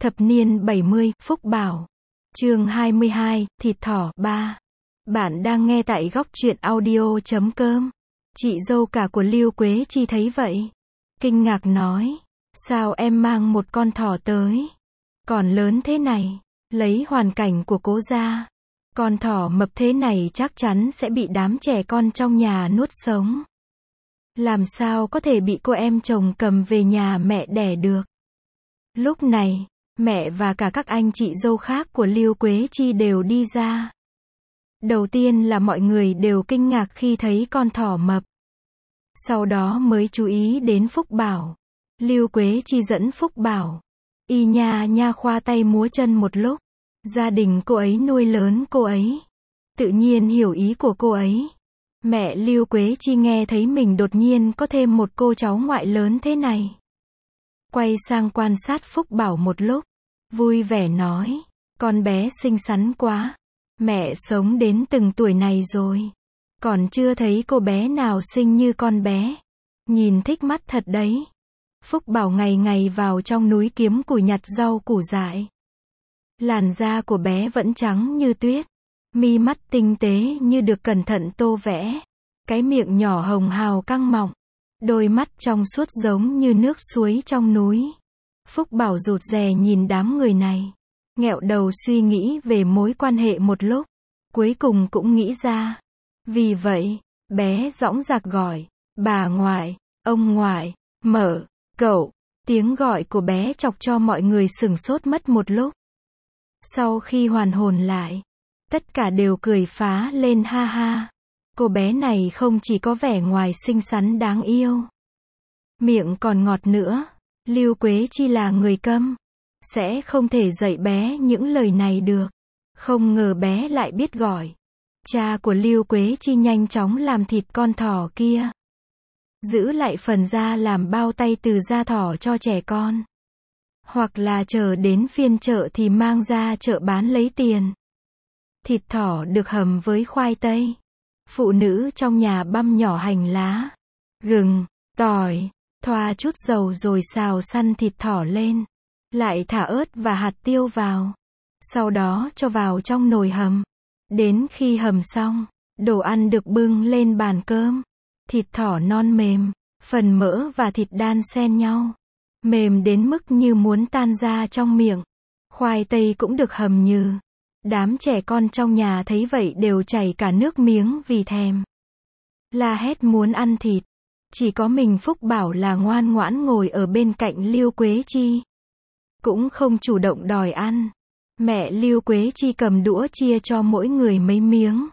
Thập niên 70, Phúc Bảo. Chương 22, Thịt thỏ 3. Bạn đang nghe tại góc truyện audio.com. Chị dâu cả của Lưu Quế Chi thấy vậy, kinh ngạc nói: "Sao em mang một con thỏ tới? Còn lớn thế này." Lấy hoàn cảnh của cố gia, con thỏ mập thế này chắc chắn sẽ bị đám trẻ con trong nhà nuốt sống. Làm sao có thể bị cô em chồng cầm về nhà mẹ đẻ được. Lúc này, mẹ và cả các anh chị dâu khác của Lưu Quế Chi đều đi ra. Đầu tiên là mọi người đều kinh ngạc khi thấy con thỏ mập. Sau đó mới chú ý đến Phúc Bảo. Lưu Quế Chi dẫn Phúc Bảo. Y nha nha khoa tay múa chân một lúc. Gia đình cô ấy nuôi lớn cô ấy. Tự nhiên hiểu ý của cô ấy. Mẹ Lưu Quế Chi nghe thấy mình đột nhiên có thêm một cô cháu ngoại lớn thế này. Quay sang quan sát Phúc Bảo một lúc. Vui vẻ nói: "Con bé xinh xắn quá. Mẹ sống đến từng tuổi này rồi. Còn chưa thấy cô bé nào xinh như con bé. Nhìn thích mắt thật đấy." Phúc Bảo ngày ngày vào trong núi kiếm củi nhặt rau củ dại. Làn da của bé vẫn trắng như tuyết. Mi mắt tinh tế như được cẩn thận tô vẽ. Cái miệng nhỏ hồng hào căng mọng. Đôi mắt trong suốt giống như nước suối trong núi. Phúc Bảo rụt rè nhìn đám người này. Nghẹo đầu suy nghĩ về mối quan hệ một lúc. Cuối cùng cũng nghĩ ra. Vì vậy, bé dõng dạc gọi: "Bà ngoại, ông ngoại, mở, cậu." Tiếng gọi của bé chọc cho mọi người sửng sốt mất một lúc. Sau khi hoàn hồn lại, tất cả đều cười phá lên ha ha. Cô bé này không chỉ có vẻ ngoài xinh xắn đáng yêu, miệng còn ngọt nữa. Lưu Quế Chi là người câm, sẽ không thể dạy bé những lời này được. Không ngờ bé lại biết gọi. Cha của Lưu Quế Chi nhanh chóng làm thịt con thỏ kia. Giữ lại phần da làm bao tay từ da thỏ cho trẻ con. Hoặc là chờ đến phiên chợ thì mang ra chợ bán lấy tiền. Thịt thỏ được hầm với khoai tây. Phụ nữ trong nhà băm nhỏ hành lá, gừng, tỏi, thoa chút dầu rồi xào săn thịt thỏ lên. Lại thả ớt và hạt tiêu vào. Sau đó cho vào trong nồi hầm. Đến khi hầm xong, đồ ăn được bưng lên bàn cơm. Thịt thỏ non mềm, phần mỡ và thịt đan xen nhau. Mềm đến mức như muốn tan ra trong miệng. Khoai tây cũng được hầm nhừ. Đám trẻ con trong nhà thấy vậy đều chảy cả nước miếng vì thèm. La hét muốn ăn thịt. Chỉ có mình Phúc Bảo là ngoan ngoãn ngồi ở bên cạnh Lưu Quế Chi. Cũng không chủ động đòi ăn. Mẹ Lưu Quế Chi cầm đũa chia cho mỗi người mấy miếng.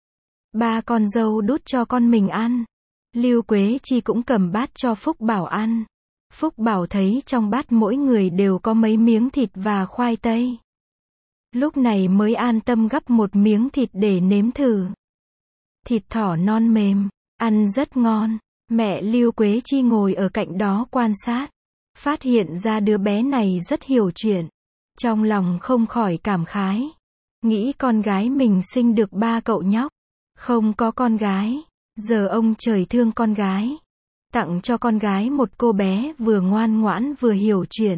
Ba con dâu đút cho con mình ăn. Lưu Quế Chi cũng cầm bát cho Phúc Bảo ăn. Phúc Bảo thấy trong bát mỗi người đều có mấy miếng thịt và khoai tây. Lúc này mới an tâm gắp một miếng thịt để nếm thử. Thịt thỏ non mềm, ăn rất ngon. Mẹ Lưu Quế Chi ngồi ở cạnh đó quan sát. Phát hiện ra đứa bé này rất hiểu chuyện. Trong lòng không khỏi cảm khái. Nghĩ con gái mình sinh được 3 cậu nhóc. Không có con gái. Giờ ông trời thương con gái. Tặng cho con gái một cô bé vừa ngoan ngoãn vừa hiểu chuyện.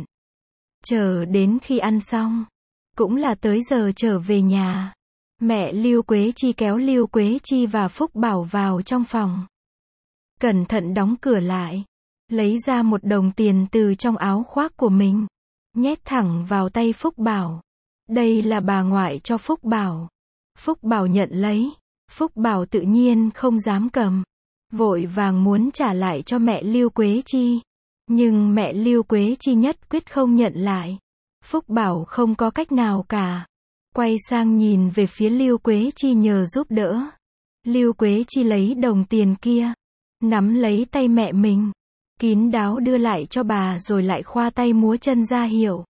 Chờ đến khi ăn xong, cũng là tới giờ trở về nhà. Mẹ Lưu Quế Chi kéo Lưu Quế Chi và Phúc Bảo vào trong phòng. Cẩn thận đóng cửa lại. Lấy ra một đồng tiền từ trong áo khoác của mình. Nhét thẳng vào tay Phúc Bảo. Đây là bà ngoại cho Phúc Bảo. Phúc Bảo nhận lấy. Phúc Bảo tự nhiên không dám cầm. Vội vàng muốn trả lại cho mẹ Lưu Quế Chi. Nhưng mẹ Lưu Quế Chi nhất quyết không nhận lại. Phúc Bảo không có cách nào cả. Quay sang nhìn về phía Lưu Quế Chi nhờ giúp đỡ. Lưu Quế Chi lấy đồng tiền kia. Nắm lấy tay mẹ mình. Kín đáo đưa lại cho bà rồi lại khoa tay múa chân ra hiệu.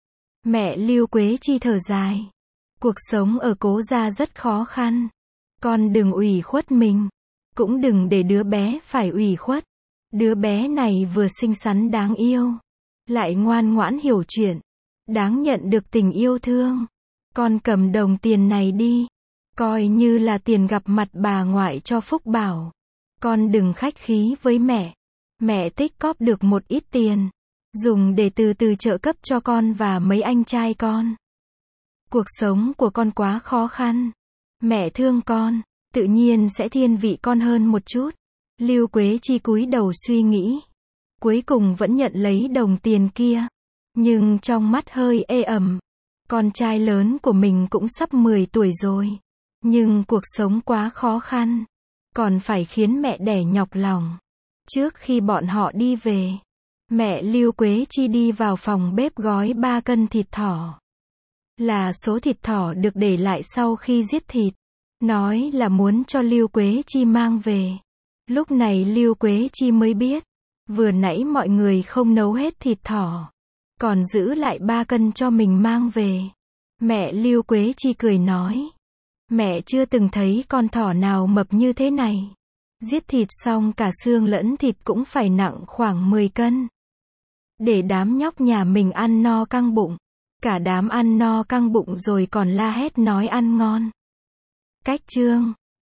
Mẹ Lưu Quế Chi thở dài. Cuộc sống ở cố gia rất khó khăn. Con đừng ủy khuất mình. Cũng đừng để đứa bé phải ủy khuất. Đứa bé này vừa xinh xắn đáng yêu. Lại ngoan ngoãn hiểu chuyện. Đáng nhận được tình yêu thương. Con cầm đồng tiền này đi. Coi như là tiền gặp mặt bà ngoại cho Phúc Bảo. Con đừng khách khí với mẹ. Mẹ tích cóp được một ít tiền. dùng để từ từ trợ cấp cho con và mấy anh trai con. Cuộc sống của con quá khó khăn. Mẹ thương con, tự nhiên sẽ thiên vị con hơn một chút. Lưu Quế Chi cúi đầu suy nghĩ. Cuối cùng vẫn nhận lấy đồng tiền kia. Nhưng trong mắt hơi ê ẩm. Con trai lớn của mình cũng sắp 10 tuổi rồi. Nhưng cuộc sống quá khó khăn. Còn phải khiến mẹ đẻ nhọc lòng. Trước khi bọn họ đi về, mẹ Lưu Quế Chi đi vào phòng bếp gói 3 cân thịt thỏ. Là số thịt thỏ được để lại sau khi giết thịt. Nói là muốn cho Lưu Quế Chi mang về. Lúc này Lưu Quế Chi mới biết. Vừa nãy mọi người không nấu hết thịt thỏ. Còn giữ lại 3 cân cho mình mang về. Mẹ Lưu Quế Chi cười nói. Mẹ chưa từng thấy con thỏ nào mập như thế này. Giết thịt xong cả xương lẫn thịt cũng phải nặng khoảng 10 cân. Để đám nhóc nhà mình ăn no căng bụng. Cả đám ăn no căng bụng rồi còn la hét nói ăn ngon. Cách chương